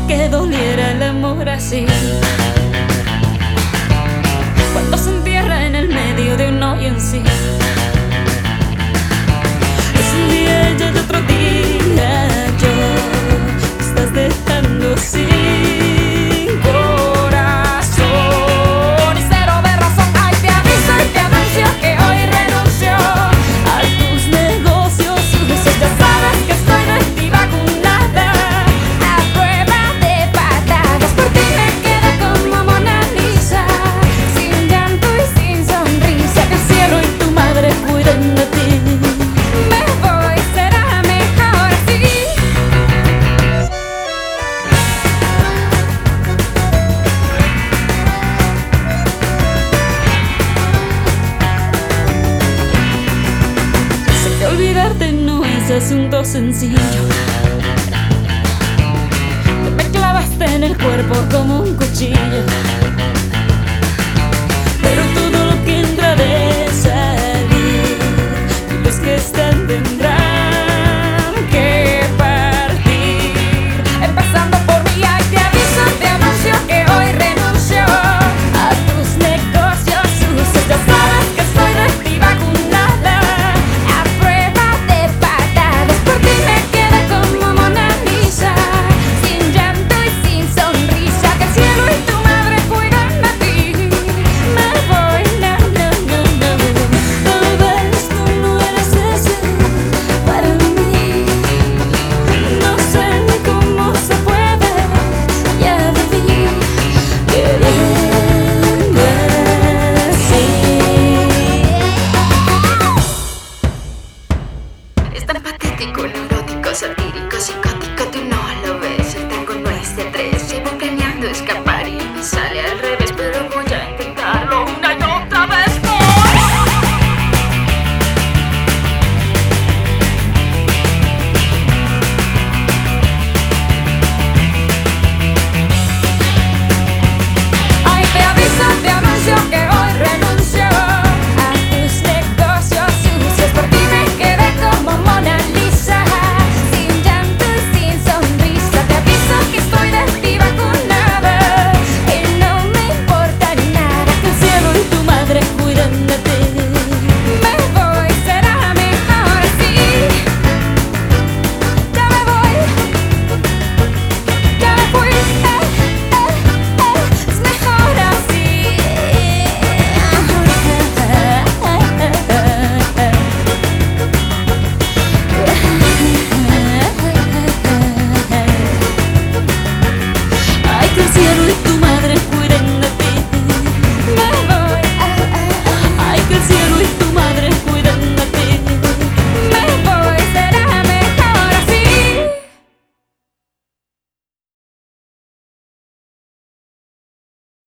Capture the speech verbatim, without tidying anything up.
que doliera el amor así. Cuando se entierra en el medio de un hoyo en sí. Es un día y otro día yo me estás dejando sin corazón y cero de razón. Ay, te aviso y te anuncio que hoy renuncio a tus negocios sucios. Ya sabes que estoy de ti vacunada a prueba de patadas. Por ti me quedo como Mona Lisa, sin llanto y sin sonrisa. Que el cielo y tu madre cuiden de ti. Me voy, será mejor así. Sé que olvidarte no es asunto sencillo. Te me clavaste en el cuerpo como un cuchillo. Pero todo lo que entra de salir, los que están tendrán que partir. Empezando por mí, ay, te aviso, te anuncio que hoy renuncio a tus negocios sucios. Ya sabes que estoy de ti vacunada a prueba de patadas. Por ti me quedé como Mona Lisa, sin llanto y sin sonrisa. Que el cielo y tu madre cuidan de ti. Me voy, no, no, no, no. Tal vez tú no eres ese para mí. No sé ni cómo se puede, ya viví queriendo así. Es tan patético, neurótico, satírico, psicótico, tú no lo ves. El tango no es de tres, llevo planeando escapar.